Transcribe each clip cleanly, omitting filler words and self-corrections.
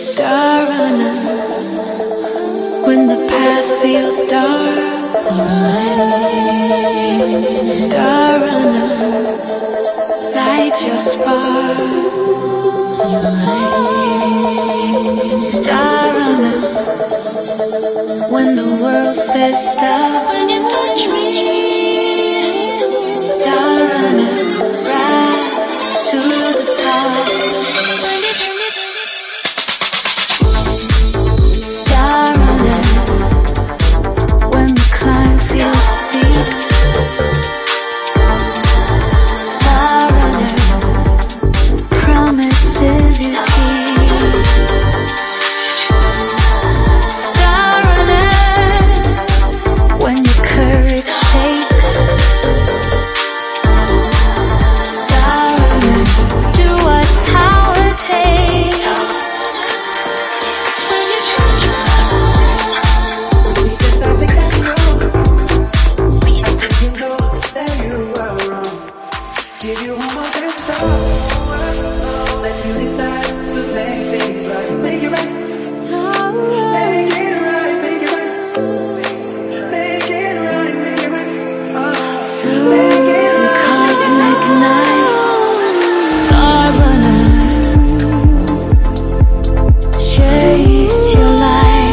Star runner, when the path feels dark, star runner, light your spark. Star runner, when the world says stop, when you touch me. Star runner, rise to the top. Star runner, when the climb feels steep. Star runner, promises you keep. Star runner, when your courage shakes. Star runner, do what power takes. Give you one more chance, so that you decide to make things right. Make it right. Star Make it right, make it right. Make it right, make it right. through Make it the right. cosmic night. Star runner, chase your light.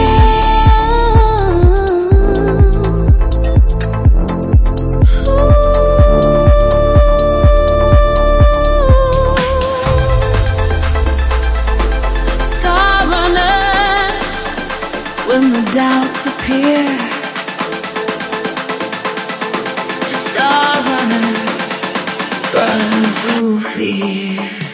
Star runner, when the doubts appear. Star runner, burn through fear.